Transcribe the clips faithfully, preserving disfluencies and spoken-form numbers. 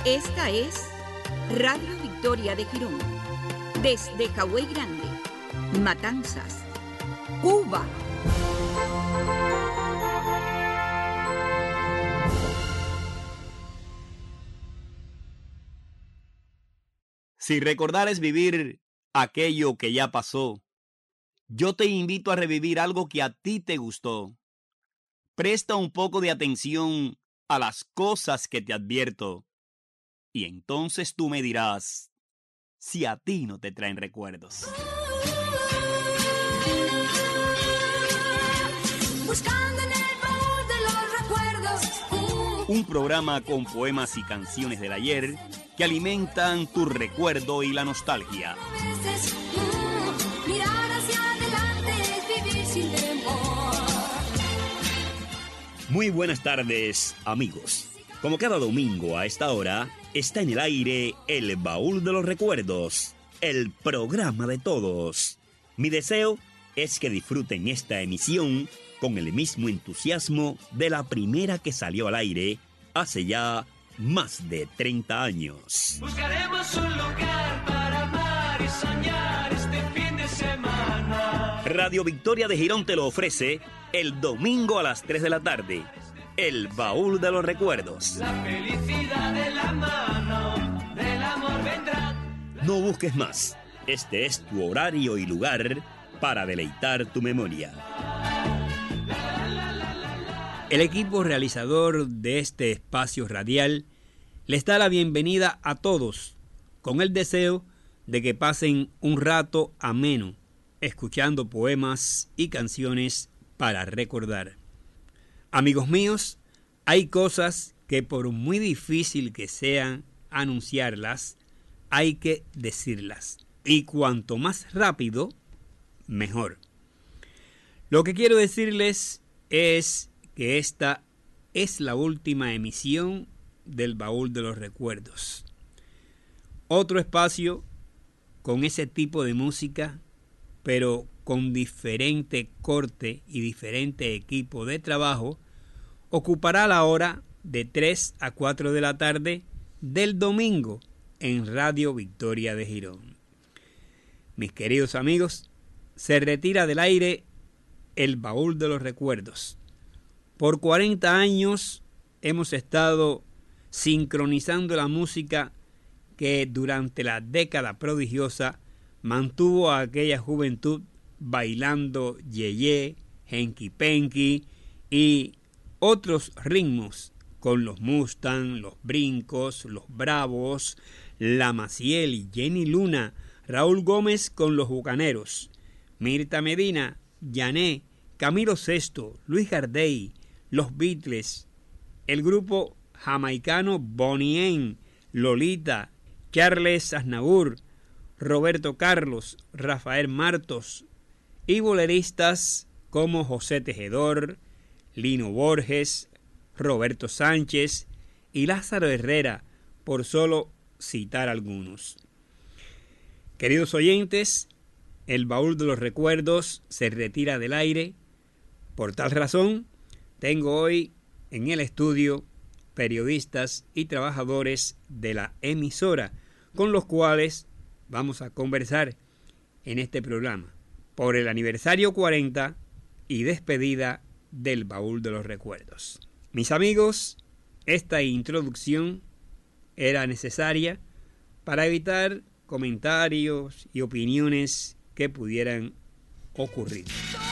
Esta es Radio Victoria de Girón, desde Cahuey Grande, Matanzas, Cuba. Si recordares vivir aquello que ya pasó, yo te invito a revivir algo que a ti te gustó. Presta un poco de atención a las cosas que te advierto, y entonces tú me dirás si a ti no te traen recuerdos. Buscando en el baúl de los recuerdos. Un programa con poemas y canciones del ayer que alimentan tu recuerdo y la nostalgia. Veces, mm, mirar hacia adelante es vivir sin temor. Muy buenas tardes, amigos. Como cada domingo a esta hora, está en el aire El Baúl de los Recuerdos, el programa de todos. Mi deseo es que disfruten esta emisión con el mismo entusiasmo de la primera que salió al aire hace ya más de treinta años. Buscaremos un lugar para amar y soñar este fin de semana. Radio Victoria de Girón te lo ofrece el domingo a las tres de la tarde. El Baúl de los Recuerdos. La felicidad de la mano del amor vendrá. No busques más. Este es tu horario y lugar para deleitar tu memoria. El equipo realizador de este espacio radial les da la bienvenida a todos, con el deseo de que pasen un rato ameno, escuchando poemas y canciones para recordar. Amigos míos, hay cosas que por muy difícil que sean anunciarlas, hay que decirlas. Y cuanto más rápido, mejor. Lo que quiero decirles es que esta es la última emisión del Baúl de los Recuerdos. Otro espacio con ese tipo de música, pero con diferente corte y diferente equipo de trabajo, ocupará la hora de tres a cuatro de la tarde del domingo en Radio Victoria de Girón. Mis queridos amigos, se retira del aire el Baúl de los Recuerdos. Por cuarenta años hemos estado sincronizando la música que durante la década prodigiosa mantuvo a aquella juventud bailando yeye, henky penky y otros ritmos con los Mustang, los Brincos, los Bravos, la Maciel, Jenny Luna, Raúl Gómez con los Bucaneros, Mirta Medina, Yané, Camilo Sesto, Luis Gardey, los Beatles, el grupo jamaicano Bonnie M, Lolita, Charles Aznavour, Roberto Carlos, Rafael Martos y boleristas como José Tejedor, Lino Borges, Roberto Sánchez y Lázaro Herrera, por solo citar algunos. Queridos oyentes, el Baúl de los Recuerdos se retira del aire. Por tal razón, tengo hoy en el estudio periodistas y trabajadores de la emisora, con los cuales vamos a conversar en este programa por el aniversario cuarenta y despedida del Baúl de los Recuerdos. Mis amigos, esta introducción era necesaria para evitar comentarios y opiniones que pudieran ocurrir.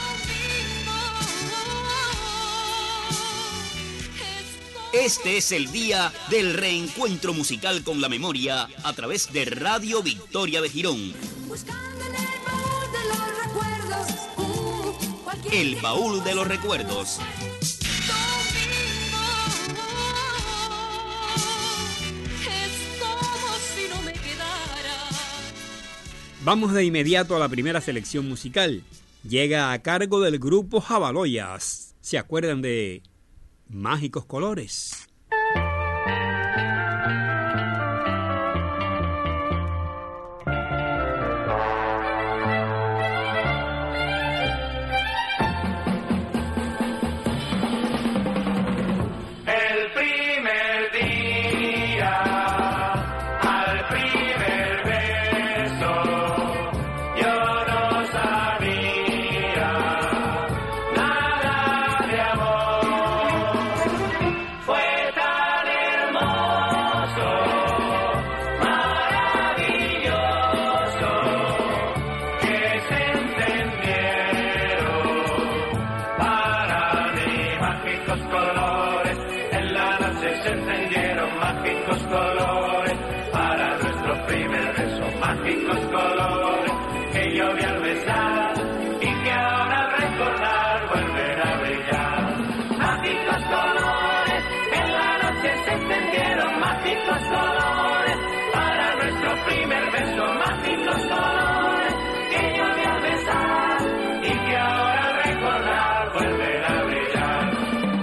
Este es el día del reencuentro musical con la memoria a través de Radio Victoria de Girón. Buscando en el baúl de los recuerdos. Uh, cualquier El Baúl de los Recuerdos. domingo. Es como si no me quedara. Vamos de inmediato a la primera selección musical. Llega a cargo del grupo Jabaloyas. ¿Se acuerdan de Mágicos Colores? El primer día mágicos colores, para nuestro primer beso, mágicos colores, que yo vi al besar y que ahora al recordar vuelven a brillar. Mágicos colores, en la noche se encendieron, mágicos colores, para nuestro primer beso, mágicos colores, que yo vi al besar y que ahora al recordar vuelven a brillar.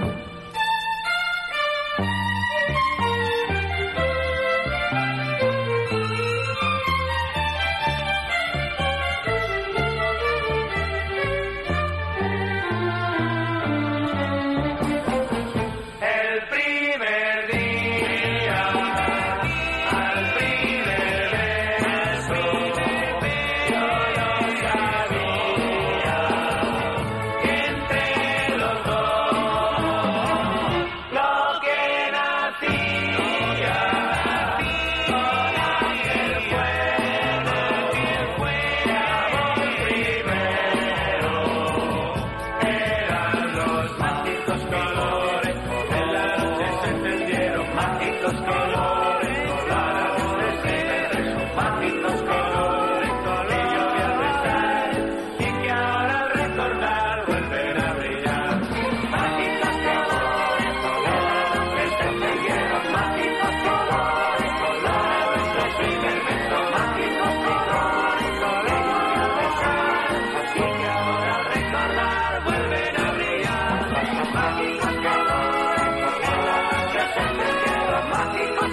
El primer día, al primer beso, yo no sabía que entre los dos lo que nacía con aquel fuego de amor primero eran los mágicos colores, en la noche se encendieron mágicos colores, para nuestro primer beso, mágicos colores, que yo vi al besar y que ahora al recordar vuelven a brillar. Mágicos colores, en la noche se encendieron mágicos colores, para nuestro primer beso, mágicos colores, que yo vi al besar y que ahora al recordar vuelven a brillar. Mágicos colores, en la noche se encendieron mágicos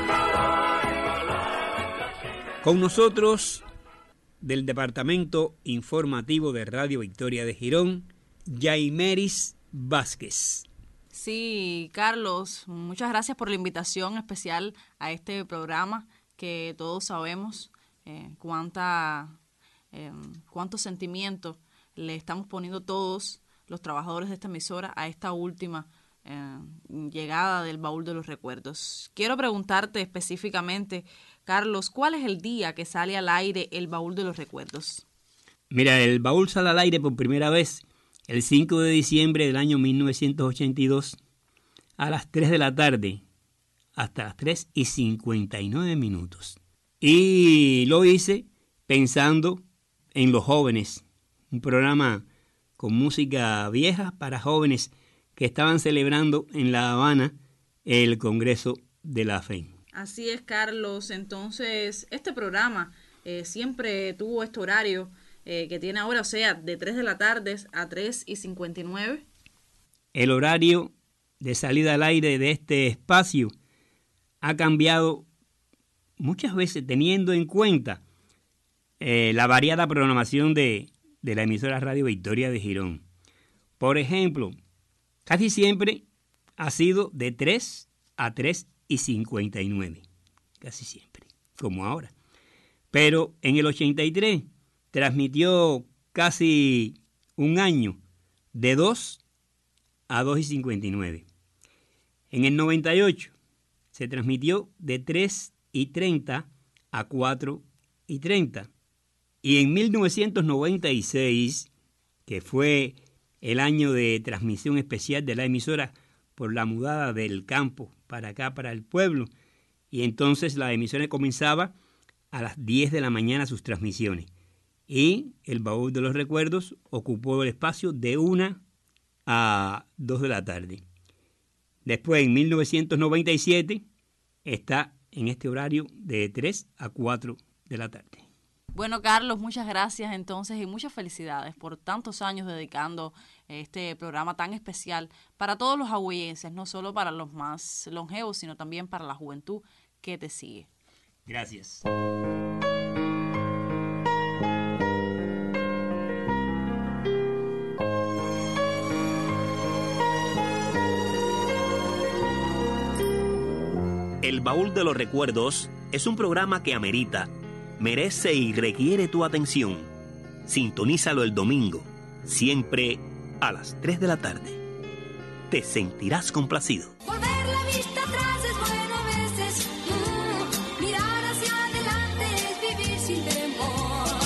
colores. Con nosotros, del Departamento Informativo de Radio Victoria de Girón, Yaimeris Vázquez. Sí, Carlos, muchas gracias por la invitación especial a este programa que todos sabemos eh, cuánta, eh, cuánto sentimiento le estamos poniendo todos los trabajadores de esta emisora a esta última eh, llegada del Baúl de los Recuerdos. Quiero preguntarte específicamente, Carlos, ¿cuál es el día que sale al aire el Baúl de los Recuerdos? Mira, el baúl sale al aire por primera vez el cinco de diciembre del año mil novecientos ochenta y dos a las tres de la tarde hasta las tres y cincuenta y nueve minutos. Y lo hice pensando en los jóvenes, un programa con música vieja para jóvenes que estaban celebrando en La Habana el Congreso de la Fe. Así es, Carlos. Entonces, este programa eh, siempre tuvo este horario eh, que tiene ahora, o sea, de tres de la tarde a tres y cincuenta y nueve. El horario de salida al aire de este espacio ha cambiado muchas veces teniendo en cuenta eh, la variada programación de, de la emisora Radio Victoria de Girón. Por ejemplo, casi siempre ha sido de tres a tres y cincuenta y nueve, casi siempre, como ahora. Pero en el ochenta y tres transmitió casi un año de dos a dos y cincuenta y nueve. En el noventa y ocho se transmitió de tres y treinta a cuatro y treinta. Y en mil novecientos noventa y seis, que fue el año de transmisión especial de la emisora por la mudada del campo para acá, para el pueblo, y entonces la emisora comenzaba a las diez de la mañana sus transmisiones. Y el Baúl de los Recuerdos ocupó el espacio de una a dos de la tarde. Después, en mil novecientos noventa y siete, está en este horario de tres a cuatro de la tarde. Bueno, Carlos, muchas gracias entonces y muchas felicidades por tantos años dedicando este programa tan especial para todos los agüeyenses, no solo para los más longevos, sino también para la juventud que te sigue. Gracias. El Baúl de los Recuerdos es un programa que amerita, merece y requiere tu atención. Sintonízalo el domingo, siempre a las tres de la tarde. Te sentirás complacido. Volver la vista atrás es bueno a veces. Mm, mirar hacia adelante es vivir sin temor.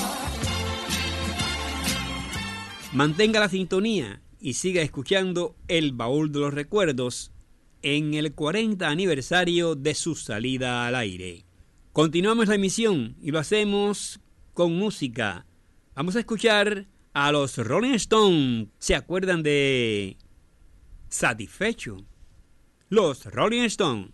Mantenga la sintonía y siga escuchando El Baúl de los Recuerdos en el cuarenta aniversario de su salida al aire. Continuamos la emisión y lo hacemos con música. Vamos a escuchar a los Rolling Stones. ¿Se acuerdan de Satisfecho? Los Rolling Stones.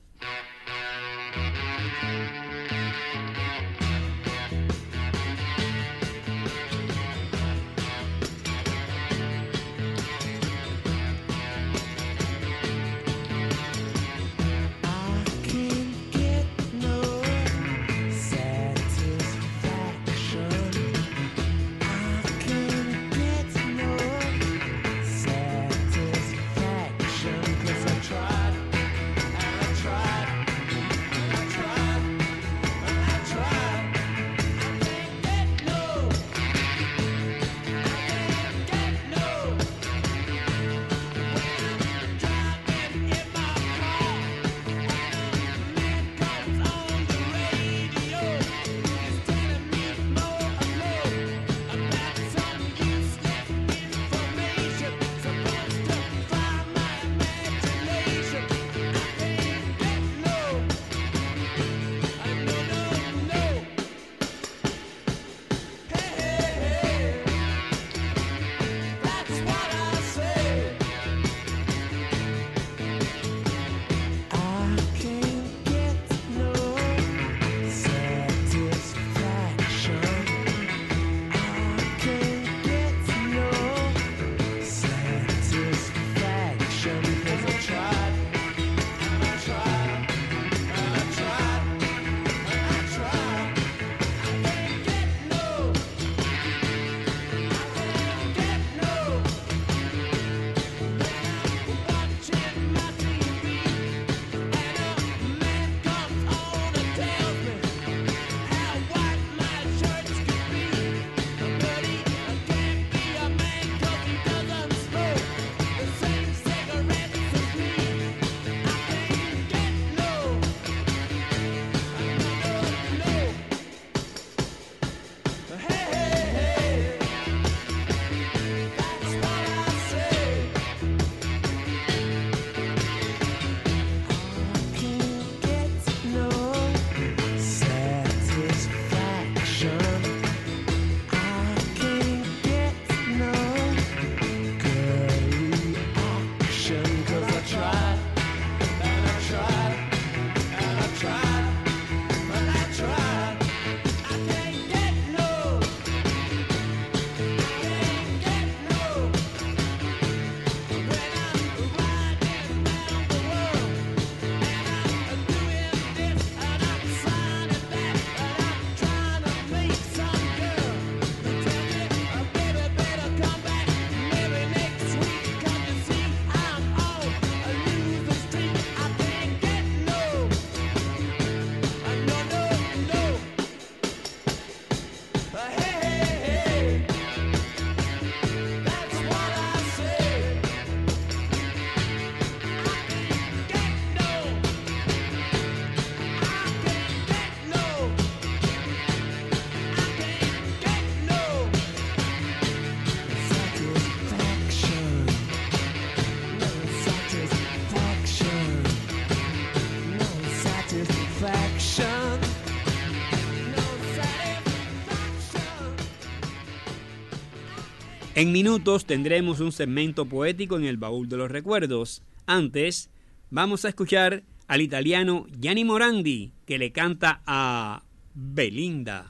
En minutos tendremos un segmento poético en el baúl de los recuerdos. Antes, vamos a escuchar al italiano Gianni Morandi, que le canta a Belinda.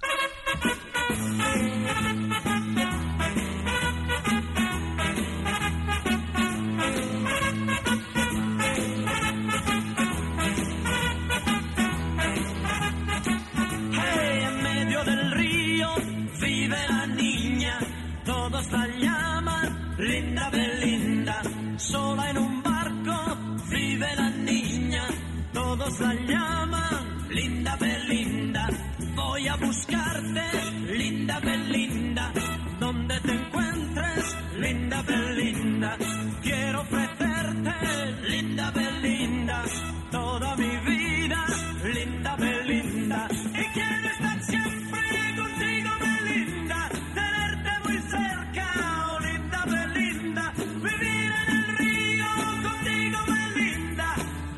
Linda Belinda, sola en un barco vive la niña, todos la llaman Linda Belinda. Voy a buscarte, linda Belinda, donde te encuentres, linda Belinda. Quiero ofrecerte, linda Belinda, toda mi vida, linda Belinda. Y quiero estar siempre contigo, Belinda, tenerte muy cerca, oh linda Belinda, vivir en el río contigo, Belinda,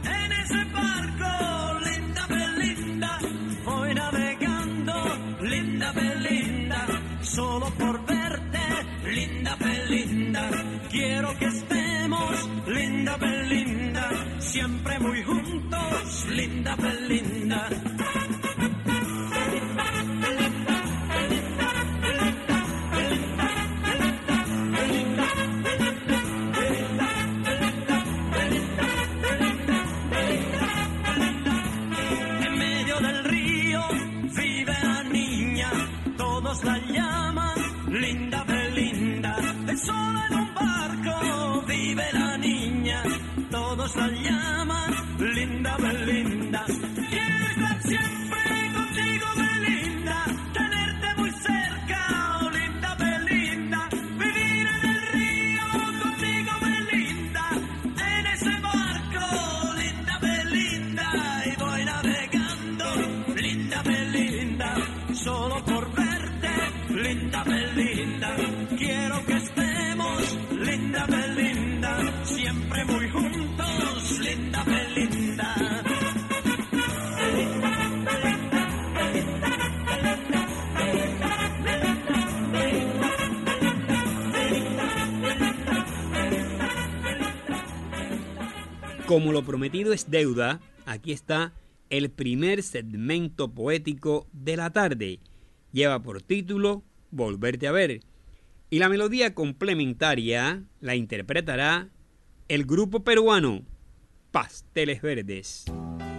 Quiero que estemos, linda Belinda, siempre muy juntos, linda Belinda. En medio del río vive la niña, todos la llaman linda Belinda. Sola en un barco vive la niña, todos la llaman linda Belinda. Quiero estar siempre contigo, Belinda, tenerte muy cerca, oh linda Belinda. Vivir en el río contigo, Belinda, en ese barco, linda Belinda. Y voy navegando, linda Belinda, solo por verte, linda Belinda. Quiero que estemos, linda Belinda, siempre muy juntos, linda Belinda. Como lo prometido es deuda, aquí está el primer segmento poético de la tarde. Lleva por título Volverte a ver. Y la melodía complementaria la interpretará el grupo peruano Pasteles Verdes.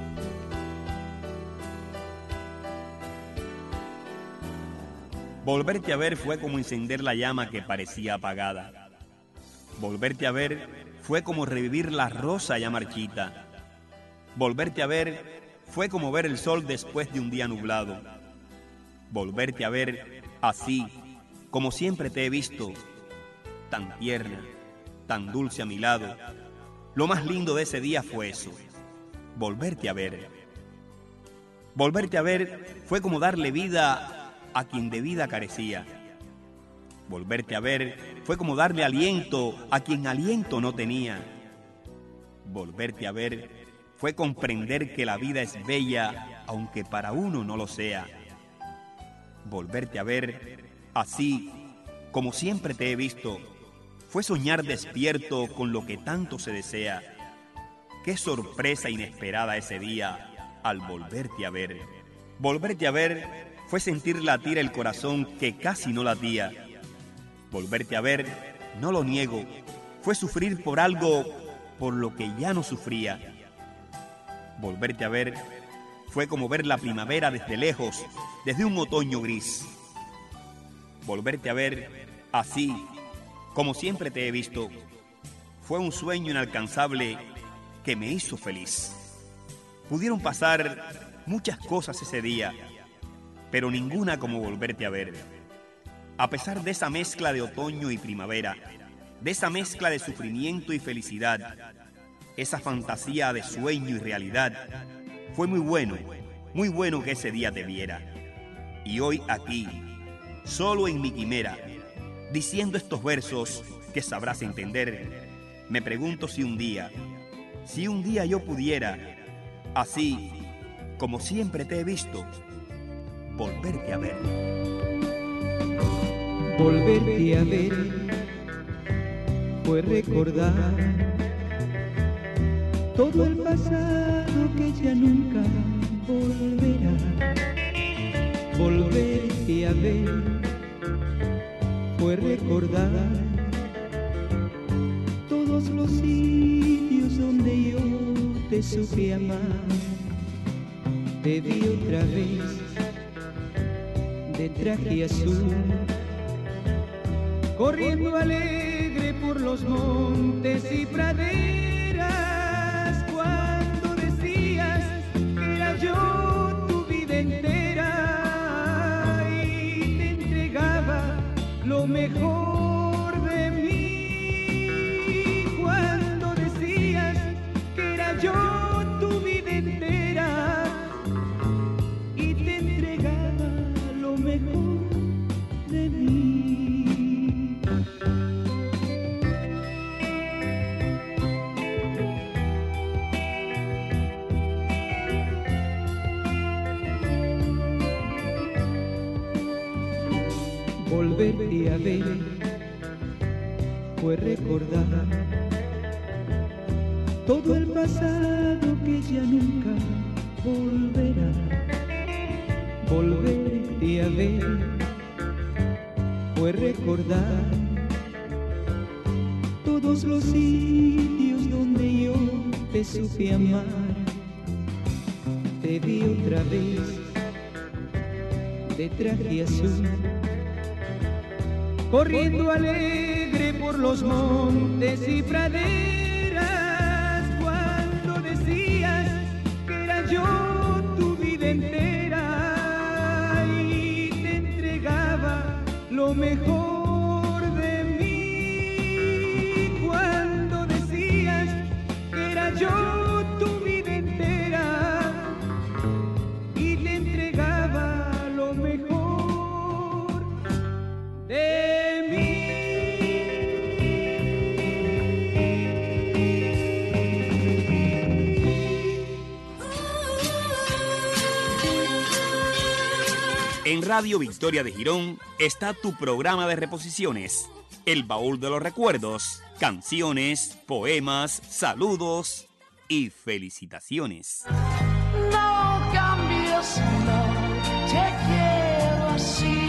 Volverte a ver fue como encender la llama que parecía apagada. Volverte a ver fue como revivir la rosa ya marchita. Volverte a ver fue como ver el sol después de un día nublado. Volverte a ver así, como siempre te he visto, tan tierna, tan dulce a mi lado. Lo más lindo de ese día fue eso, volverte a ver. Volverte a ver fue como darle vida a quien de vida carecía. Volverte a ver fue como darle aliento a quien aliento no tenía. Volverte a ver fue comprender que la vida es bella, aunque para uno no lo sea. Volverte a ver así, como siempre te he visto, fue soñar despierto con lo que tanto se desea. Qué sorpresa inesperada ese día al volverte a ver. Volverte a ver fue sentir latir el corazón que casi no latía. Volverte a ver, no lo niego, fue sufrir por algo por lo que ya no sufría. Volverte a ver fue como ver la primavera desde lejos, desde un otoño gris. Volverte a ver así, como siempre te he visto, fue un sueño inalcanzable que me hizo feliz. Pudieron pasar muchas cosas ese día, pero ninguna como volverte a ver. A pesar de esa mezcla de otoño y primavera, de esa mezcla de sufrimiento y felicidad, esa fantasía de sueño y realidad, fue muy bueno, muy bueno que ese día te viera. Y hoy aquí, solo en mi quimera, diciendo estos versos que sabrás entender, me pregunto si un día, si un día yo pudiera, así como siempre te he visto, volverte a ver. Volverte a ver fue recordar todo el pasado que ya nunca volverá. Volverte a ver fue recordar todos los sitios donde yo te supe amar. Te vi otra vez de traje azul, corriendo alegre por los montes y praderas, cuando decías que era yo tu vida entera y te entregaba lo mejor de mí. Cuando decías que era yo tu vida entera y te entregaba lo mejor de mí. Volverte a ver fue recordar todo el pasado que ya nunca volverá. Volverte a ver fue recordar todos los sitios donde yo te supe amar. Te vi otra vez de traje azul, corriendo alegre por los montes y praderas, cuando decías que era yo tu vida entera y te entregaba lo mejor de mí, cuando decías que era yo tu vida entera y te entregaba lo mejor de mí. En Radio Victoria de Girón está tu programa de reposiciones, El Baúl de los Recuerdos, canciones, poemas, saludos y felicitaciones. No cambies, no, te quiero así.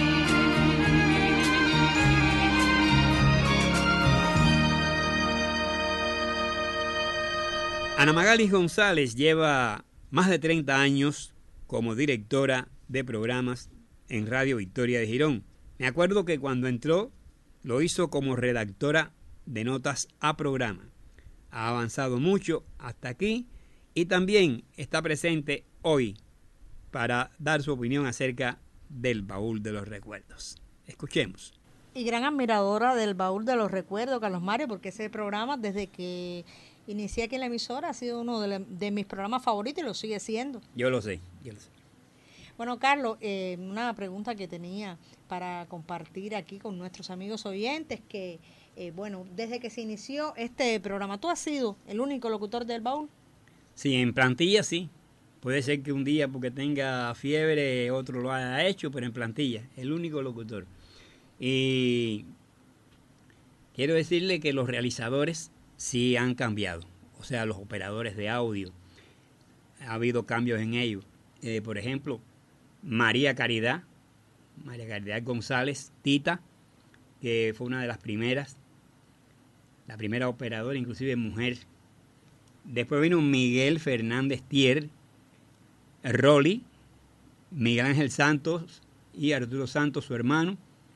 Ana Magalis González lleva más de treinta años como directora de programas en Radio Victoria de Girón. Me acuerdo que cuando entró lo hizo como redactora de notas a programa. Ha avanzado mucho hasta aquí y también está presente hoy para dar su opinión acerca del Baúl de los Recuerdos. Escuchemos. Y gran admiradora del Baúl de los Recuerdos, Carlos Mario, porque ese programa desde que inicié aquí en la emisora ha sido uno de, la, de mis programas favoritos y lo sigue siendo. Yo lo sé, yo lo sé. Bueno, Carlos, eh, una pregunta que tenía para compartir aquí con nuestros amigos oyentes, que, eh, bueno, desde que se inició este programa, ¿tú has sido el único locutor del Baúl? Sí, en plantilla sí. Puede ser que un día porque tenga fiebre otro lo haya hecho, pero en plantilla, el único locutor. Y quiero decirle que los realizadores sí han cambiado, o sea, los operadores de audio, ha habido cambios en ellos. Eh, por ejemplo, María Caridad, María Caridad González, Tita, que fue una de las primeras, la primera operadora, inclusive mujer. Después vino Miguel Fernández Tier, Rolly, Miguel Ángel Santos y Arturo Santos, su hermano,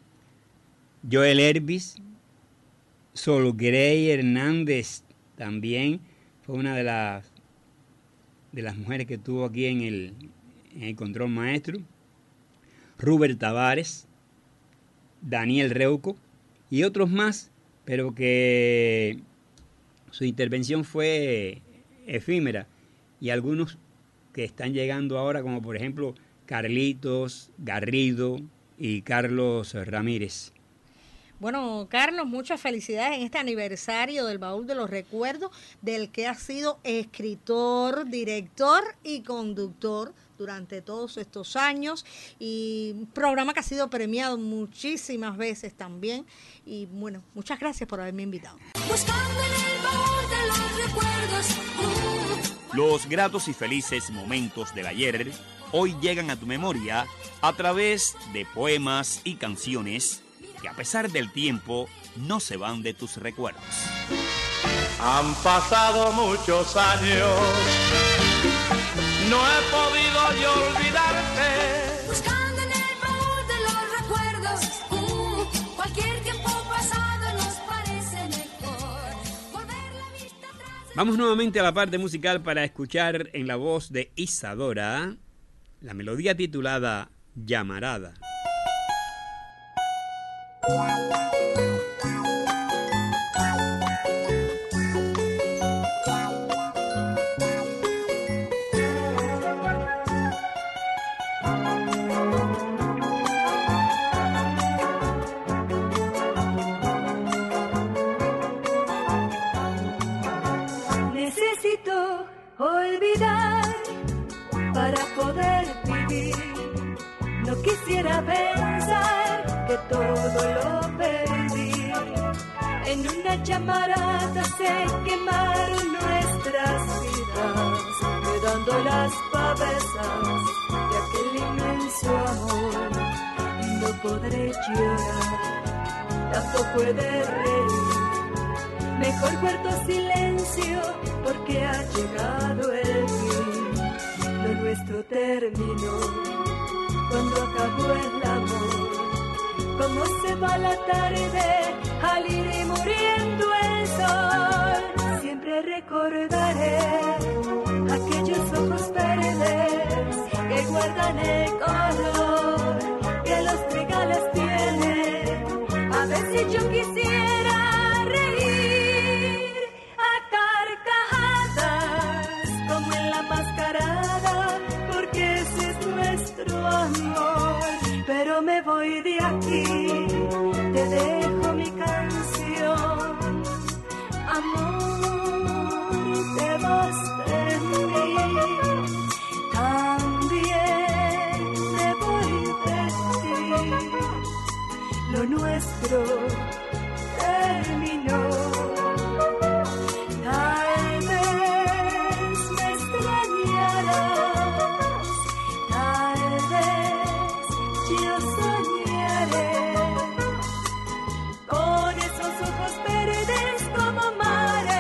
Joel Hervis, Sol Grey Hernández también fue una de las de las mujeres que estuvo aquí en el, en el control maestro, Rubert Tavares, Daniel Reuco y otros más, pero que su intervención fue efímera, y algunos que están llegando ahora, como por ejemplo Carlitos Garrido y Carlos Ramírez. Bueno, Carlos, muchas felicidades en este aniversario del Baúl de los Recuerdos, del que has sido escritor, director y conductor durante todos estos años, y un programa que ha sido premiado muchísimas veces también. Y bueno, muchas gracias por haberme invitado. Buscando en el baúl de los recuerdos. Uh. Los gratos y felices momentos del ayer hoy llegan a tu memoria a través de poemas y canciones que a pesar del tiempo no se van de tus recuerdos. Han pasado muchos años, no he podido yo olvidarte. Buscando en el baúl de los recuerdos. Uh. Cualquier tiempo pasado nos parece mejor. Volver la vista atrás. Vamos nuevamente a la parte musical para escuchar en la voz de Isadora la melodía titulada Llamarada. Necesito olvidar para poder vivir. No quisiera pensar que todo lo perdí. En una llamarada se quemaron nuestras vidas, quedando las pavesas de aquel inmenso amor. Y no podré llorar, tampoco he de reír. Mejor guardo silencio porque ha llegado el fin. Lo nuestro terminó cuando acabó el amor. Cómo se va la tarde al ir y muriendo el sol. Siempre recordaré aquellos ojos verdes que guardan el color que los trigales tienen. A ver si yo quisiera reír a carcajadas como en la mascarada, porque ese es nuestro amor. Pero me voy de aquí, te dejo mi canción. Amor, te vas de mí. También me voy de ti. Lo nuestro terminó. Tal vez me extrañarás, tal vez yo soñaré con esos ojos verdes como mares.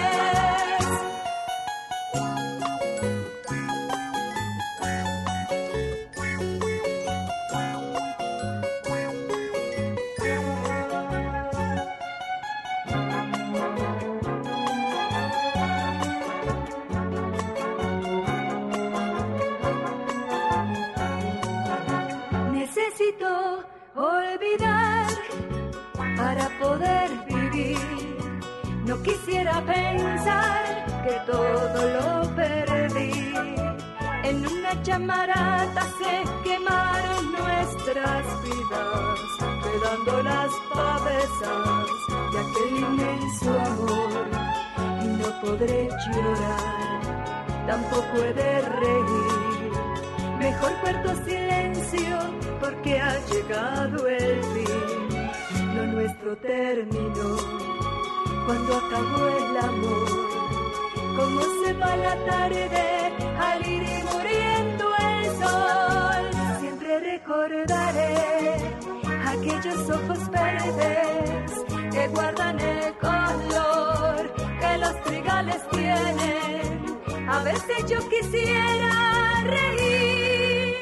Necesito olvidar para poder vivir. No quisiera pensar que todo lo perdí. En una llamarada se quemaron nuestras vidas, quedando las pavesas de aquel inmenso amor. Y no podré llorar, tampoco he de reír. Mejor guardo silencio porque ha llegado el fin. Lo nuestro terminó cuando acabó el amor. Cómo se va la tarde al ir y muriendo el sol. Siempre recordaré aquellos ojos verdes que guardan el color que los trigales tienen. A ver si yo quisiera reír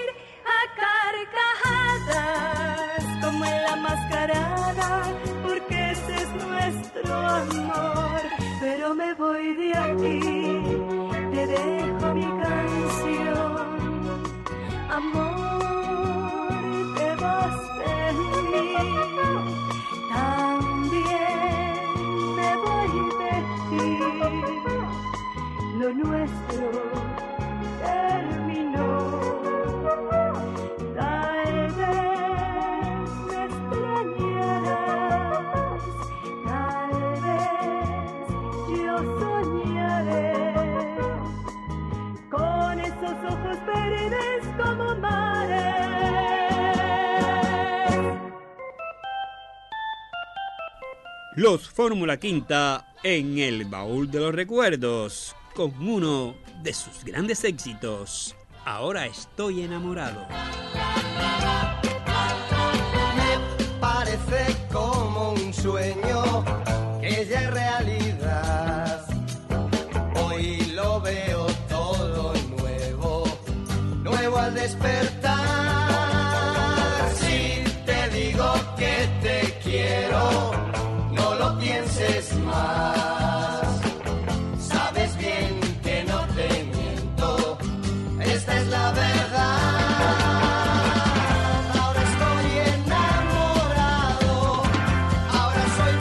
a carcajadas como en la mascarada, porque ese es nuestro amor. Pero me voy de aquí, te dejo mi canción. Amor, te vas de mí. También me voy de ti. Lo nuestro terminó. Tal vez me extrañarás, tal vez yo soñaré con esos ojos verdes como mares. Los Fórmula Quinta en el baúl de los recuerdos, con uno de sus grandes éxitos, Ahora estoy enamorado. Me parece como un sueño que ya es realidad. Hoy lo veo todo nuevo, nuevo al despertar. Si te digo que te quiero, no lo pienses más. Sabes bien que no te miento, esta es la verdad. Ahora estoy enamorado, ahora soy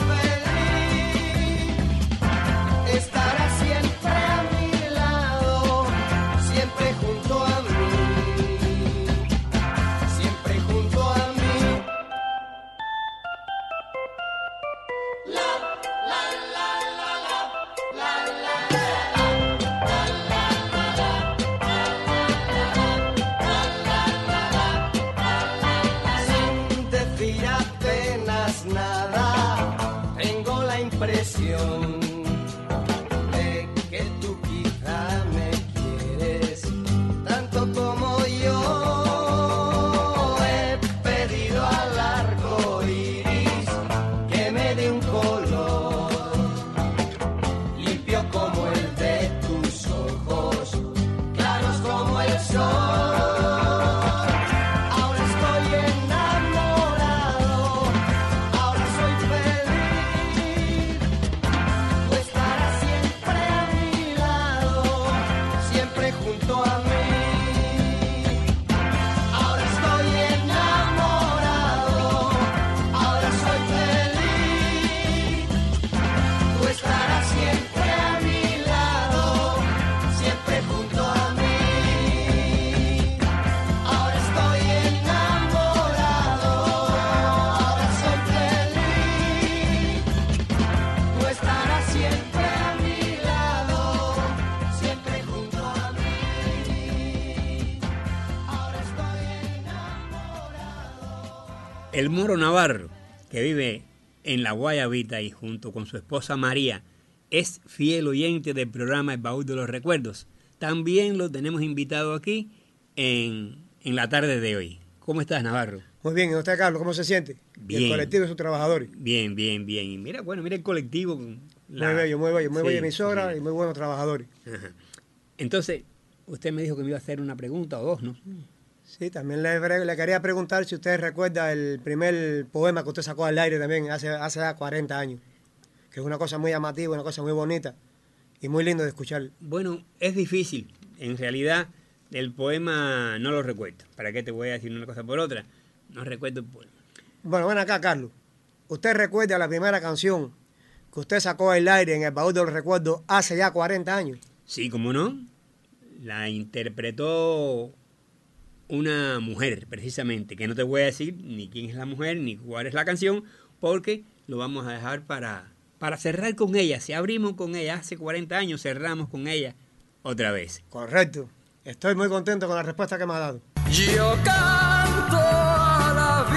El Moro Navarro, que vive en La Guayabita y junto con su esposa María, es fiel oyente del programa El Baúl de los Recuerdos. También lo tenemos invitado aquí en, en la tarde de hoy. ¿Cómo estás, Navarro? Muy bien, ¿y usted, Carlos, cómo se siente? Bien. ¿Y el colectivo y sus trabajadores? Bien, bien, bien. Y mira, bueno, mira el colectivo. La... Muy bello, muy bello, muy sí, bella emisora sí. y muy buenos trabajadores. Ajá. Entonces, usted me dijo que me iba a hacer una pregunta o dos, ¿no? Sí, también le, le quería preguntar si usted recuerda el primer poema que usted sacó al aire también hace, hace cuarenta años, que es una cosa muy llamativa, una cosa muy bonita y muy lindo de escuchar. Bueno, es difícil. En realidad, el poema no lo recuerdo. ¿Para qué te voy a decir una cosa por otra? No recuerdo el poema. Bueno, ven acá, Carlos. ¿Usted recuerda la primera canción que usted sacó al aire en el Baúl de los Recuerdos hace ya cuarenta años? Sí, ¿cómo no? La interpretó una mujer, precisamente, que no te voy a decir ni quién es la mujer, ni cuál es la canción, porque lo vamos a dejar para, para cerrar con ella. Si abrimos con ella hace cuarenta años, cerramos con ella otra vez. Correcto. Estoy muy contento con la respuesta que me ha dado. Yo canto a la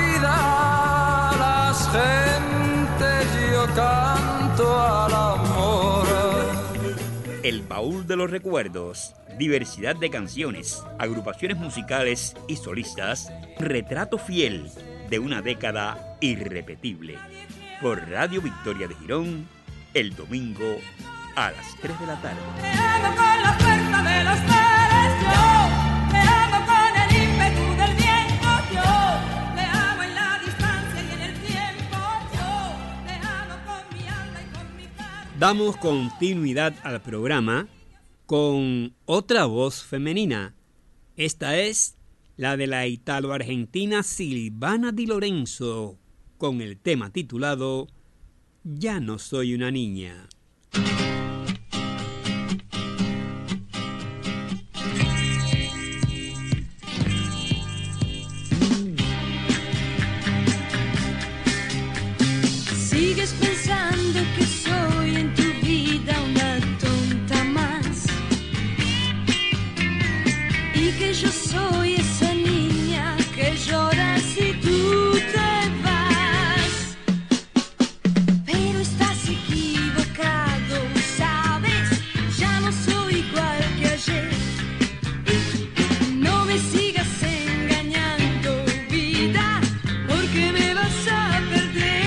vida, a las gentes, yo canto al amor. El Baúl de los Recuerdos, diversidad de canciones, agrupaciones musicales y solistas, retrato fiel de una década irrepetible. Por Radio Victoria de Girón, el domingo a las tres de la tarde. Te amo con la fuerza de los mares, yo te amo con el ímpetu del viento, yo te amo en la distancia y en el tiempo, yo te amo con mi alma y con mi carne. Damos continuidad al programa con otra voz femenina. Esta es la de la italo-argentina Silvana Di Lorenzo, con el tema titulado Ya no soy una niña. Sigues pensando que soy en tu vida una tonta más y que yo soy esa niña que llora si tú te vas, pero estás equivocado, ¿sabes? Ya no soy igual que ayer. No me sigas engañando, vida, porque me vas a perder.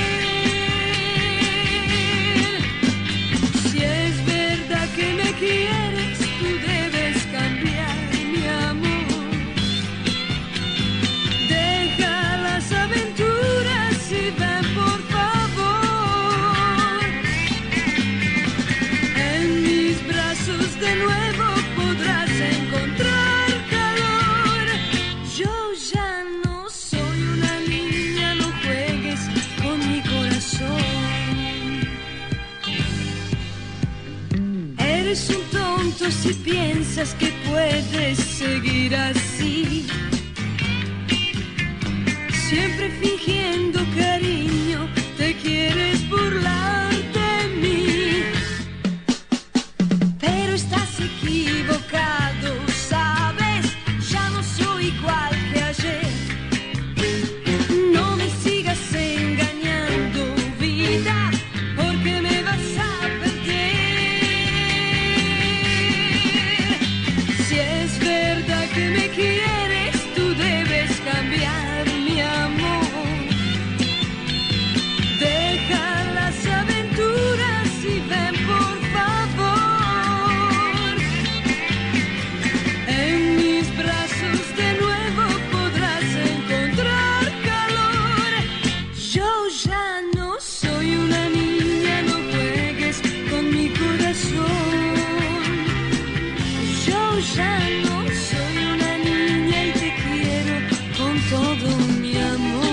Si es verdad que me quieres, tú debes cambiar, mi amor. Deja las aventuras y ven, por favor. En mis brazos de nuevo podrás encontrar calor. Yo ya no soy una niña, no juegues con mi corazón. Eres un tonto si piensas que puedes seguir así, siempre fingiendo cariño, te quieres burlar de mí, pero estás equivocado, ¿sabes? Ya no soy igual que ayer. No me sigas engañando, vida, porque me vas a perder. Si es verdad que me quieres, tú debes cambiar, mi amor. Deja las aventuras y ven, por favor. En mis brazos de nuevo podrás encontrar calor. Yo ya no soy una niña, no juegues con mi corazón. Yo ya no soy una niña y te quiero con todo mi amor.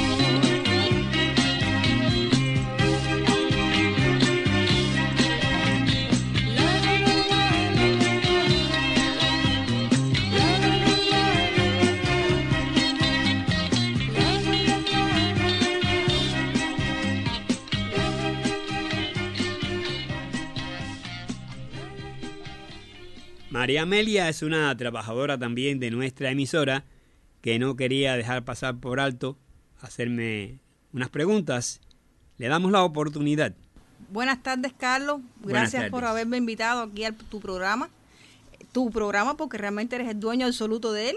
María Amelia es una trabajadora también de nuestra emisora que no quería dejar pasar por alto hacerme unas preguntas, le damos la oportunidad. Buenas tardes, Carlos. Buenas Gracias por tardes. haberme invitado aquí a tu programa. Tu programa, porque realmente eres el dueño absoluto de él.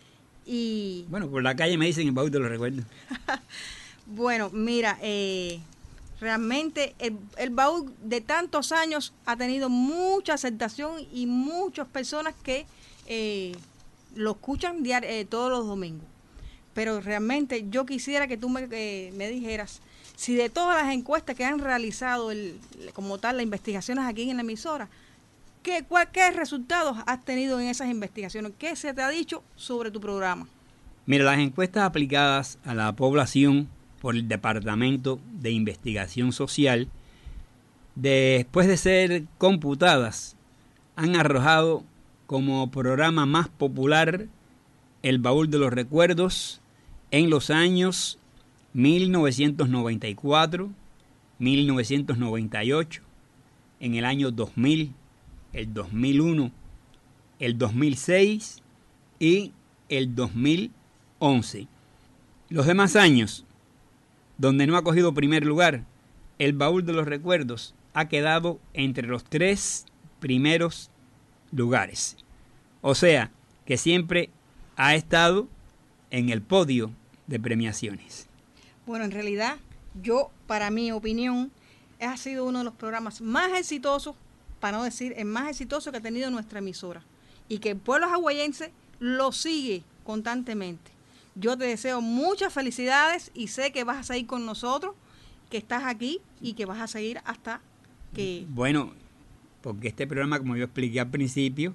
Y Bueno, por la calle me dicen el baúl de los recuerdos. bueno, mira, eh, realmente el, el baúl de tantos años ha tenido mucha aceptación y muchas personas que eh, lo escuchan diar- eh, todos los domingos. Pero realmente yo quisiera que tú me, eh, me dijeras si de todas las encuestas que han realizado el, como tal las investigaciones aquí en la emisora, ¿qué, cuál, ¿qué resultados has tenido en esas investigaciones? ¿Qué se te ha dicho sobre tu programa? Mira, las encuestas aplicadas a la población por el Departamento de Investigación Social, después de ser computadas, han arrojado como programa más popular el Baúl de los Recuerdos en los años mil novecientos noventa y cuatro, mil novecientos noventa y ocho, en el año dos mil, el dos mil uno, el dos mil seis y el dos mil once. Los demás años, donde no ha cogido primer lugar, el Baúl de los Recuerdos ha quedado entre los tres primeros lugares. O sea, que siempre ha estado en el podio de premiaciones. Bueno, en realidad, yo, para mi opinión, ha sido uno de los programas más exitosos, para no decir el más exitoso que ha tenido nuestra emisora. Y que el pueblo hawaiense lo sigue constantemente. Yo te deseo muchas felicidades y sé que vas a seguir con nosotros, que estás aquí y que vas a seguir hasta que... Bueno, porque este programa, como yo expliqué al principio,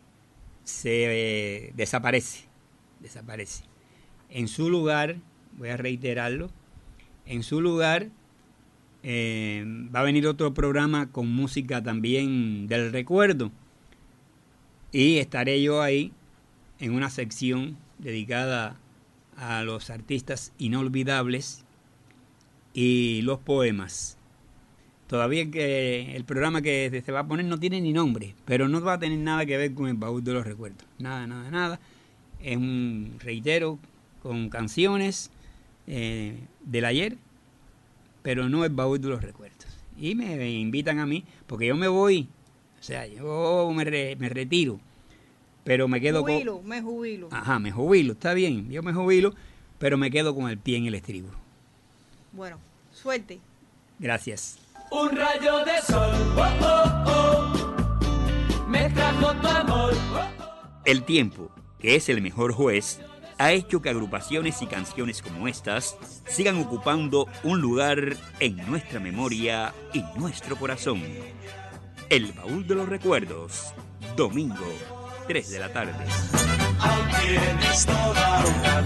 se eh, desaparece, desaparece. En su lugar, voy a reiterarlo, en su lugar eh, va a venir otro programa con música también del recuerdo y estaré yo ahí en una sección dedicada a los artistas inolvidables y los poemas. Todavía que el programa que se va a poner no tiene ni nombre, pero no va a tener nada que ver con el Baúl de los Recuerdos. Nada, nada, nada. Es un, reitero, con canciones eh, del ayer, pero no el Baúl de los Recuerdos. Y me invitan a mí, porque yo me voy, o sea, yo me, re, me retiro, pero me quedo jubilo, con... me jubilo. Ajá, me jubilo, está bien, yo me jubilo, pero me quedo con el pie en el estribo. Bueno, suerte. Gracias. Un rayo de sol, oh, oh, oh, me trajo tu amor. Oh, oh. El tiempo, que es el mejor juez, ha hecho que agrupaciones y canciones como estas sigan ocupando un lugar en nuestra memoria y nuestro corazón. El Baúl de los Recuerdos, domingo, tres de la tarde. Aún tienes toda una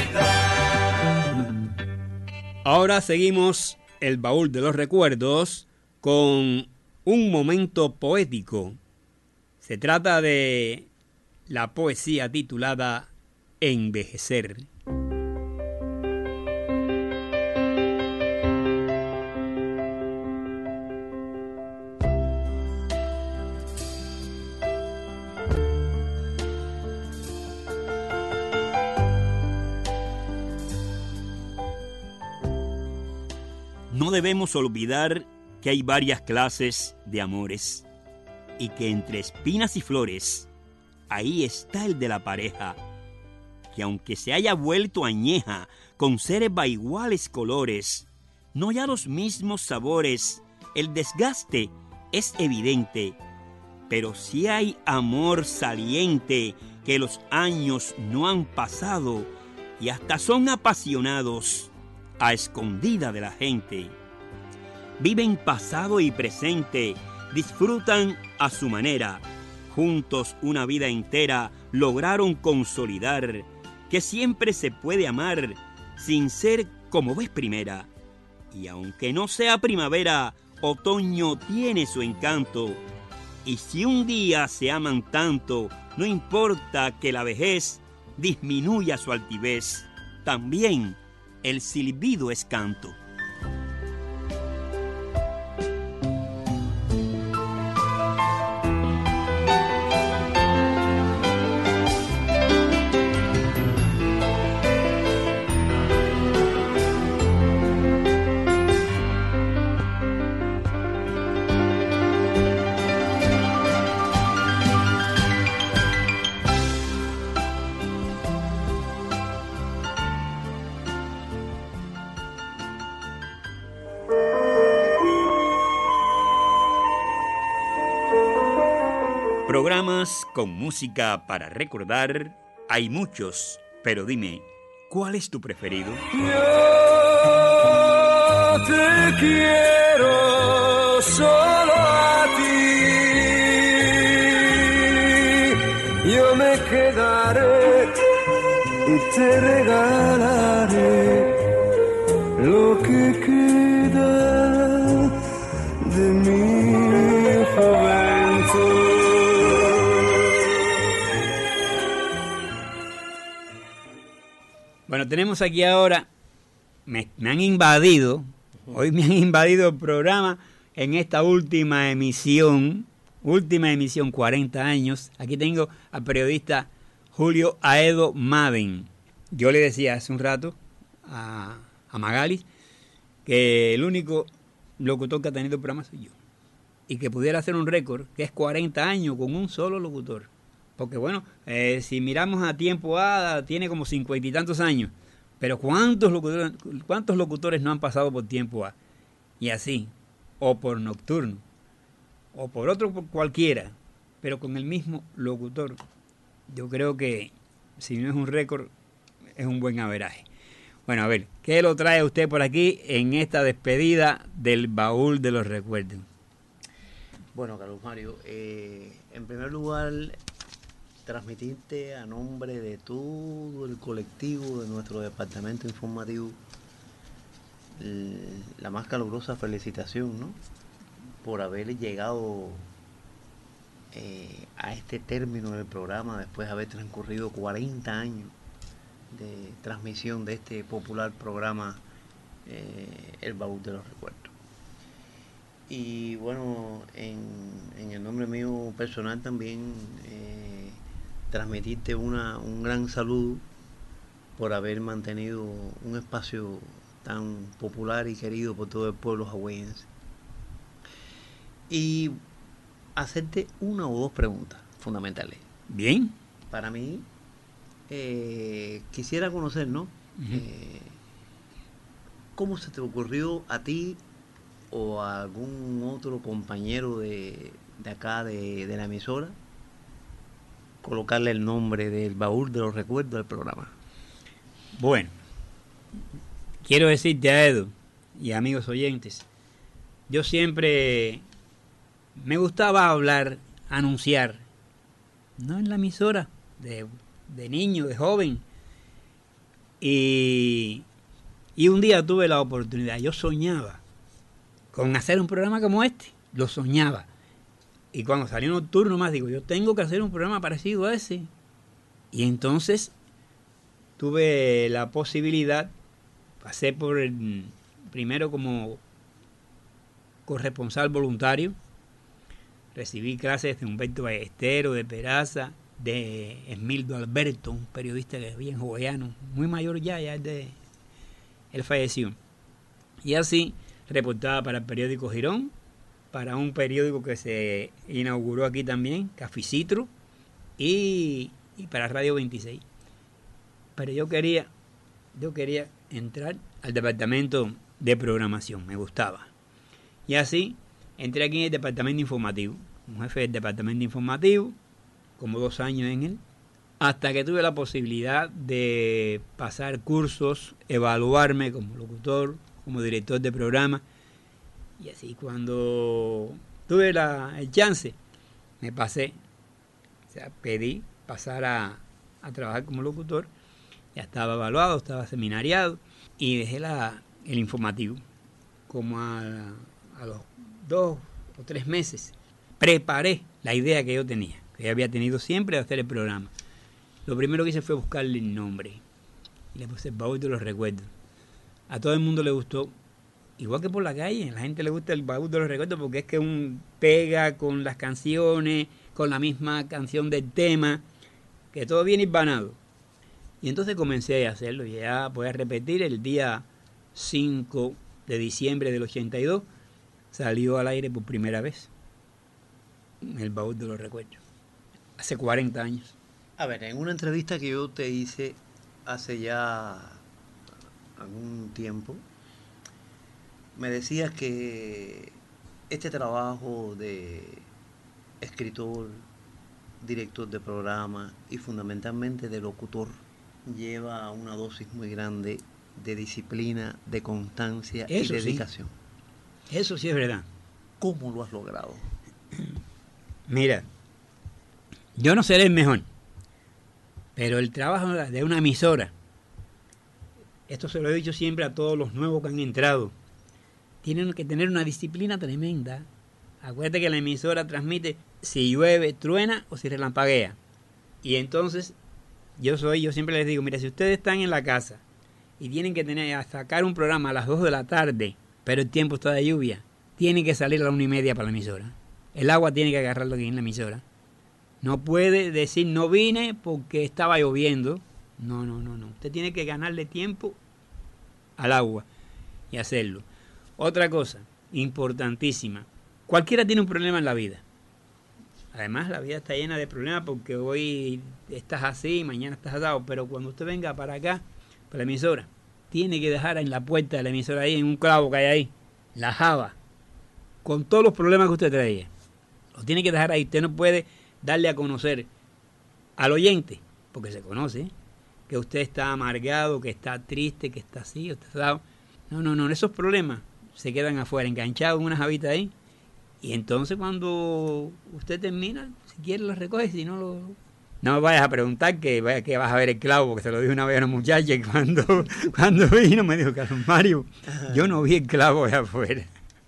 vida. Ahora seguimos el Baúl de los Recuerdos con un momento poético. Se trata de la poesía titulada Envejecer. No debemos olvidar que hay varias clases de amores y que entre espinas y flores, ahí está el de la pareja, que aunque se haya vuelto añeja, conserva iguales colores, no ya los mismos sabores, el desgaste es evidente, pero si hay amor saliente que los años no han pasado y hasta son apasionados a escondida de la gente. Viven pasado y presente, disfrutan a su manera, juntos una vida entera lograron consolidar que siempre se puede amar sin ser como vez primera. Y aunque no sea primavera, otoño tiene su encanto. Y si un día se aman tanto, no importa que la vejez disminuya su altivez, también el silbido es canto. Programas con música para recordar hay muchos, pero dime, ¿cuál es tu preferido? Yo te quiero solo a ti, yo me quedaré y te regalaré lo que queda de mi juventud. Bueno, tenemos aquí ahora, me, me han invadido, hoy me han invadido el programa en esta última emisión, última emisión, cuarenta años. Aquí tengo al periodista Julio Aedo Maden. Yo le decía hace un rato a, a Magali que el único locutor que ha tenido el programa soy yo. Y que pudiera hacer un récord, que es cuarenta años con un solo locutor. Porque bueno, eh, si miramos a tiempo A, tiene como cincuenta y tantos años. Pero ¿cuántos locutores, ¿cuántos locutores no han pasado por tiempo A? Y así, o por nocturno, o por otro, por cualquiera, pero con el mismo locutor. Yo creo que si no es un récord, es un buen averaje. Bueno, a ver, ¿qué lo trae usted por aquí en esta despedida del Baúl de los Recuerdos? Bueno, Carlos Mario, eh, en primer lugar, transmitirte a nombre de todo el colectivo de nuestro departamento informativo la más calurosa felicitación, ¿no?, por haber llegado eh, a este término del programa después de haber transcurrido cuarenta años de transmisión de este popular programa, eh, El Baúl de los Recuerdos. Y bueno, en, en el nombre mío personal también, eh, transmitirte una, un gran saludo por haber mantenido un espacio tan popular y querido por todo el pueblo hawaiense. Y hacerte una o dos preguntas fundamentales. Bien. Para mí, eh, quisiera conocer, ¿no? Uh-huh. Eh, ¿Cómo se te ocurrió a ti o a algún otro compañero de, de acá, de, de la emisora, colocarle el nombre del Baúl de los Recuerdos del programa? Bueno, quiero decirte a Edu y amigos oyentes, yo siempre me gustaba hablar, anunciar, no en la emisora, de, de niño, de joven, y, y un día tuve la oportunidad, yo soñaba con hacer un programa como este, lo soñaba. Y cuando salió Nocturno más, digo, yo tengo que hacer un programa parecido a ese. Y entonces tuve la posibilidad, pasé por el, primero como corresponsal voluntario, recibí clases de Humberto Ballesteros, de Peraza, de Esmildo Alberto, un periodista que es bien hawaiano, muy mayor ya, ya es de, él falleció. Y así reportaba para el periódico Girón, para un periódico que se inauguró aquí también, Caficitro, y, y para Radio veintiséis. Pero yo quería, yo quería entrar al departamento de programación, me gustaba. Y así entré aquí en el departamento informativo, como jefe del departamento informativo, como dos años en él, hasta que tuve la posibilidad de pasar cursos, evaluarme como locutor, como director de programa. Y así cuando tuve la, el chance, me pasé, o sea, pedí pasar a, a trabajar como locutor. Ya estaba evaluado, estaba seminariado y dejé la, el informativo. Como a, a los dos o tres meses, preparé la idea que yo tenía, que había tenido siempre de hacer el programa. Lo primero que hice fue buscarle el nombre. Y le puse el Baúl de los Recuerdos. A todo el mundo le gustó. Igual que por la calle, a la gente le gusta el Baúl de los Recuerdos porque es que un pega con las canciones, con la misma canción del tema, que todo viene hilvanado. Y entonces comencé a hacerlo, y ya voy a repetir, el día cinco de diciembre del ochenta y dos salió al aire por primera vez el Baúl de los Recuerdos, hace cuarenta años. A ver, en una entrevista que yo te hice hace ya algún tiempo, me decías que este trabajo de escritor, director de programa y fundamentalmente de locutor, lleva una dosis muy grande de disciplina, de constancia Eso y sí. dedicación. Eso sí es verdad. ¿Cómo lo has logrado? Mira, yo no seré el mejor, pero el trabajo de una emisora, esto se lo he dicho siempre a todos los nuevos que han entrado, tienen que tener una disciplina tremenda. Acuérdate que la emisora transmite si llueve, truena o si relampaguea. Y entonces, yo soy, yo siempre les digo, mira, si ustedes están en la casa y tienen que tener a sacar un programa a las dos de la tarde, pero el tiempo está de lluvia, tienen que salir a la una y media para la emisora. El agua tiene que agarrarlo aquí en la emisora. No puede decir no vine porque estaba lloviendo. No, no, no, no. Usted tiene que ganarle tiempo al agua y hacerlo. Otra cosa importantísima. Cualquiera tiene un problema en la vida. Además, la vida está llena de problemas porque hoy estás así, mañana estás asado. Pero cuando usted venga para acá, para la emisora, tiene que dejar en la puerta de la emisora ahí, en un clavo que hay ahí, la java, con todos los problemas que usted traía. Lo tiene que dejar ahí. Usted no puede darle a conocer al oyente, porque se conoce, que usted está amargado, que está triste, que está así, o está asado. No, no, no. Esos problemas se quedan afuera, enganchados en una javita ahí. Y entonces cuando usted termina, si quiere lo recoge, si no lo... No me vayas a preguntar que, vaya, que vas a ver el clavo, porque se lo dije una vez a una muchacha y cuando, cuando vino me dijo, Carlos Mario, yo no vi el clavo allá afuera.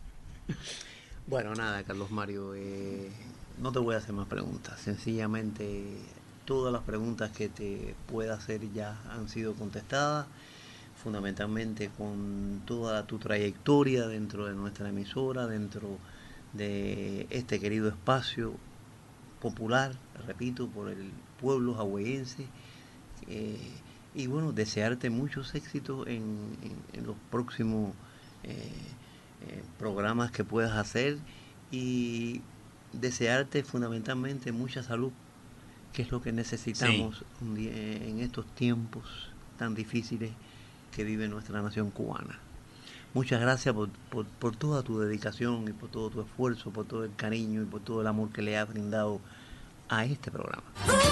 Bueno, nada, Carlos Mario, eh, no te voy a hacer más preguntas. Sencillamente, todas las preguntas que te pueda hacer ya han sido contestadas, fundamentalmente con toda tu trayectoria dentro de nuestra emisora, dentro de este querido espacio popular, repito, por el pueblo jagüeyense. Eh, y bueno, desearte muchos éxitos en, en, en los próximos eh, eh, programas que puedas hacer y desearte fundamentalmente mucha salud, que es lo que necesitamos sí. un día, en estos tiempos tan difíciles que vive nuestra nación cubana. Muchas gracias por, por, por toda tu dedicación y por todo tu esfuerzo, por todo el cariño y por todo el amor que le has brindado a este programa.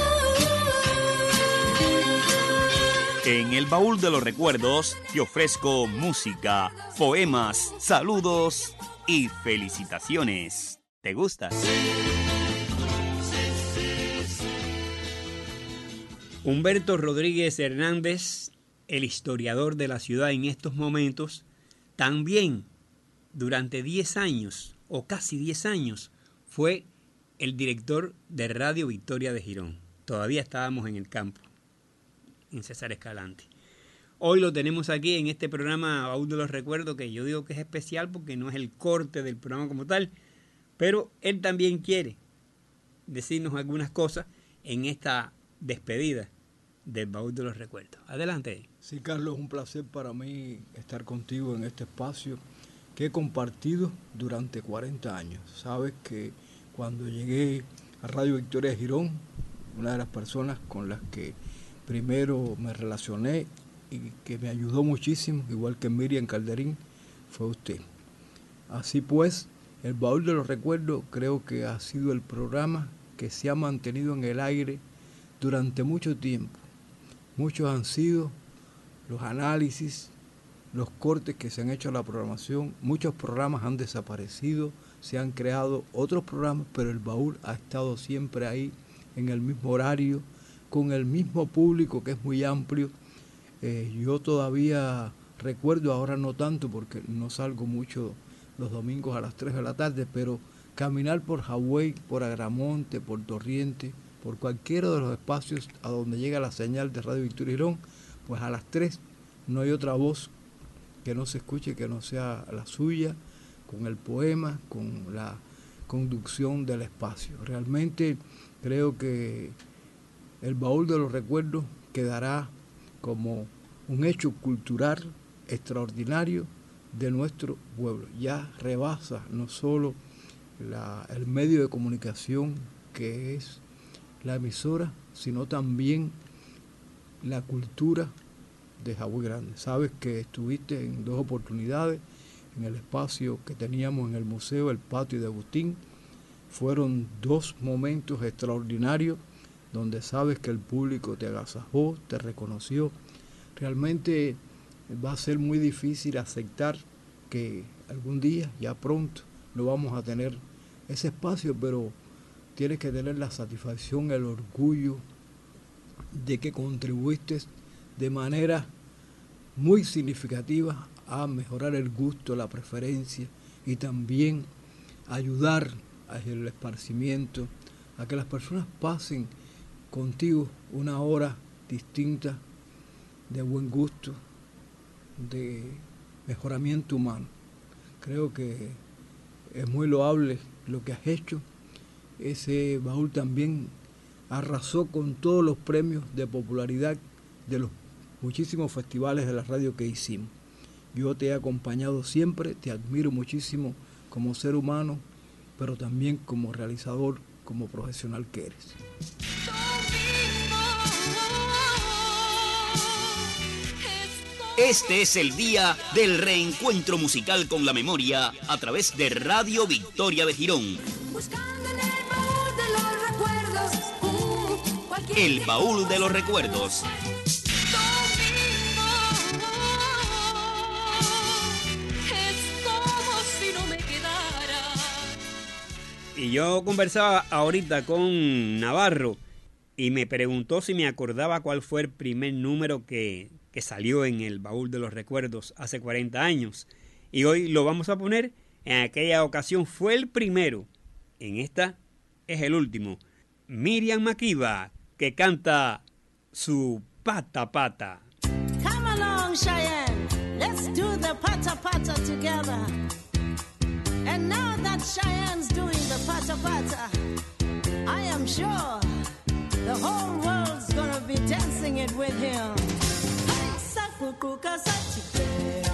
En el baúl de los recuerdos te ofrezco música, poemas, saludos y felicitaciones. ¿Te gusta? Humberto Rodríguez Hernández, el historiador de la ciudad en estos momentos, también durante diez años, o casi diez años, fue el director de Radio Victoria de Girón. Todavía estábamos en el campo, en César Escalante. Hoy lo tenemos aquí en este programa Baúl de los Recuerdos, que yo digo que es especial porque no es el corte del programa como tal, pero él también quiere decirnos algunas cosas en esta despedida del Baúl de los Recuerdos. Adelante. Sí, Carlos, un placer para mí estar contigo en este espacio que he compartido durante cuarenta años. Sabes que cuando llegué a Radio Victoria de Girón, una de las personas con las que primero me relacioné y que me ayudó muchísimo, igual que Miriam Calderín, fue usted. Así pues, el Baúl de los Recuerdos creo que ha sido el programa que se ha mantenido en el aire durante mucho tiempo. Muchos han sido los análisis, los cortes que se han hecho a la programación. Muchos programas han desaparecido, se han creado otros programas, pero el baúl ha estado siempre ahí, en el mismo horario, con el mismo público que es muy amplio. Eh, yo todavía recuerdo, ahora no tanto porque no salgo mucho los domingos a las tres de la tarde, pero caminar por Hawái, por Agramonte, por Torriente, por cualquiera de los espacios a donde llega la señal de Radio Victoria Girón, pues a las tres no hay otra voz que no se escuche que no sea la suya, con el poema, con la conducción del espacio. Realmente creo que el Baúl de los Recuerdos quedará como un hecho cultural extraordinario de nuestro pueblo. Ya rebasa no solo la, el medio de comunicación que es la emisora, sino también la cultura de Hawái Grande. Sabes que estuviste en dos oportunidades en el espacio que teníamos en el museo, el patio de Agustín, fueron dos momentos extraordinarios donde sabes que el público te agasajó, te reconoció. Realmente va a ser muy difícil aceptar que algún día, ya pronto, no vamos a tener ese espacio, pero tienes que tener la satisfacción, el orgullo de que contribuiste de manera muy significativa a mejorar el gusto, la preferencia y también ayudar al esparcimiento, a que las personas pasen contigo una hora distinta de buen gusto, de mejoramiento humano. Creo que es muy loable lo que has hecho. Ese baúl también arrasó con todos los premios de popularidad de los muchísimos festivales de la radio que hicimos. Yo te he acompañado siempre, te admiro muchísimo como ser humano, pero también como realizador, como profesional que eres. Este es el día del reencuentro musical con la memoria a través de Radio Victoria de Girón. El baúl de los recuerdos. Y yo conversaba ahorita con Navarro y me preguntó si me acordaba cuál fue el primer número que, que salió en el baúl de los recuerdos hace cuarenta años. Y hoy lo vamos a poner. En aquella ocasión fue el primero. En esta es el último. Miriam Makeba, que canta su Pata Pata. Come along, Cheyenne. Let's do the pata pata together. And now that Cheyenne's doing the pata pata, I am sure the whole world's gonna be dancing it with him. Hey, sakukuka satike.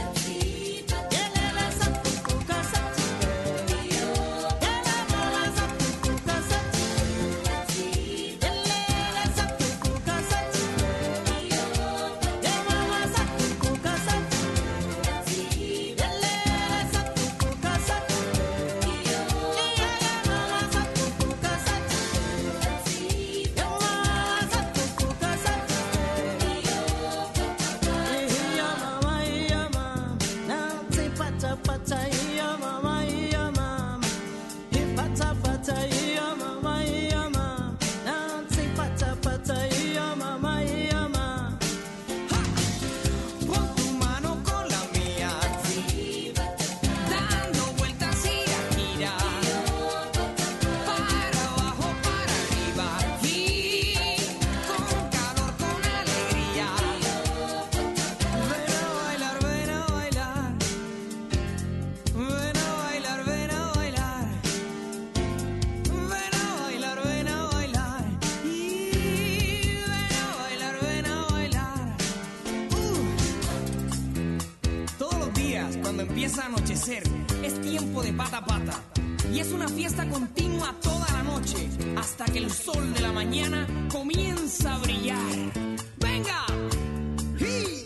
Empieza a anochecer, es tiempo de pata pata y es una fiesta continua toda la noche hasta que el sol de la mañana comienza a brillar. ¡Venga! ¡Hey!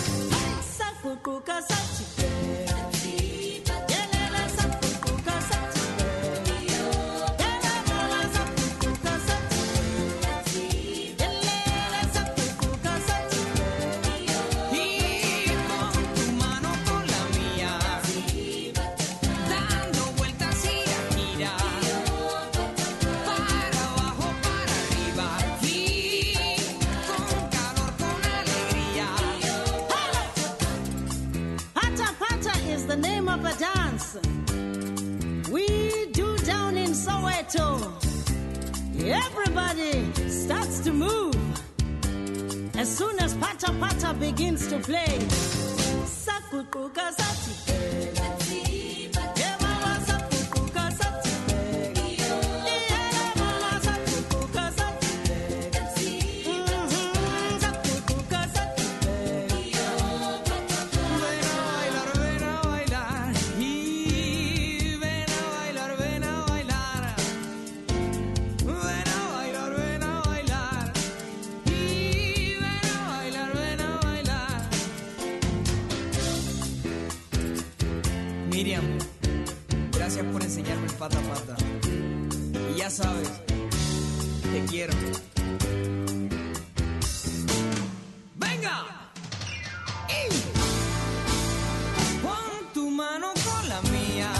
Everybody starts to move as soon as Pata Pata begins to play. Sakukuka satike. Miriam, gracias por enseñarme el pata pata. ya sabes, te quiero. ¡Venga! ¡Y! Pon tu mano con la mía.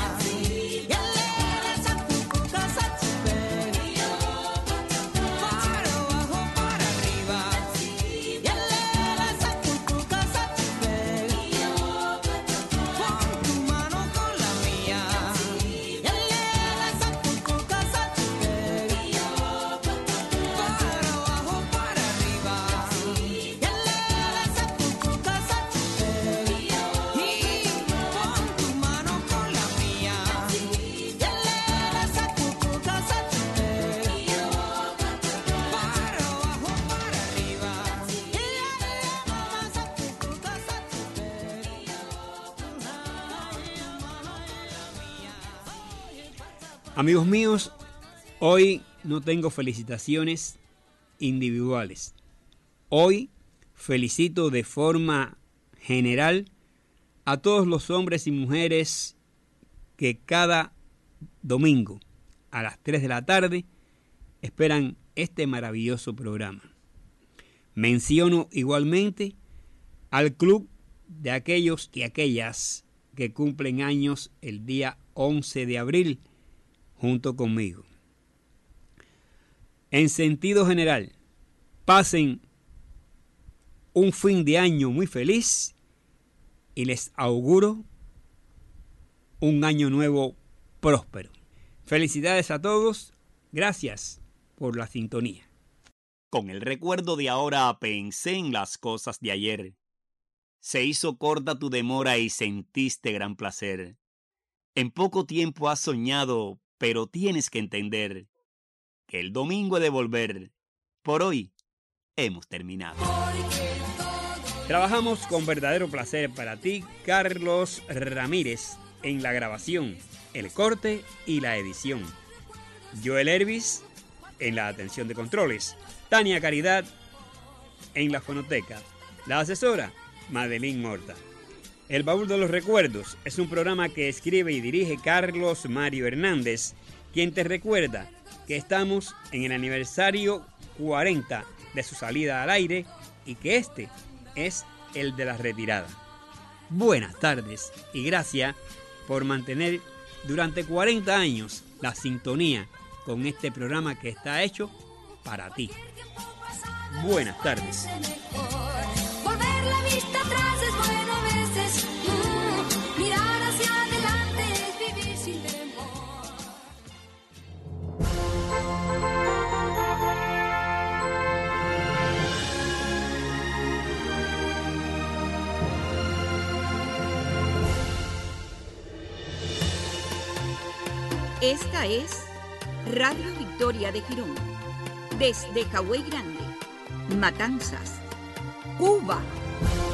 Amigos míos, hoy no tengo felicitaciones individuales. Hoy felicito de forma general a todos los hombres y mujeres que cada domingo a las tres de la tarde esperan este maravilloso programa. Menciono igualmente al club de aquellos y aquellas que cumplen años el día once de abril, junto conmigo. En sentido general, pasen un fin de año muy feliz y les auguro un año nuevo próspero. Felicidades a todos, gracias por la sintonía. Con el recuerdo de ahora pensé en las cosas de ayer. Se hizo corta tu demora y sentiste gran placer. En poco tiempo has soñado, pero tienes que entender que el domingo he de volver. Por hoy hemos terminado. Trabajamos con verdadero placer para ti, Carlos Ramírez, en la grabación, el corte y la edición. Joel Hervis en la atención de controles. Tania Caridad en la fonoteca. La asesora, Madeline Morta. El Baúl de los Recuerdos es un programa que escribe y dirige Carlos Mario Hernández, quien te recuerda que estamos en el aniversario cuarenta de su salida al aire y que este es el de la retirada. Buenas tardes y gracias por mantener durante cuarenta años la sintonía con este programa que está hecho para ti. Buenas tardes. Volver la vista atrás es bueno a veces. Mm, mirar hacia adelante es vivir sin temor. Esta es Radio Victoria de Girón, desde Cahuey Grande, Matanzas, Cuba.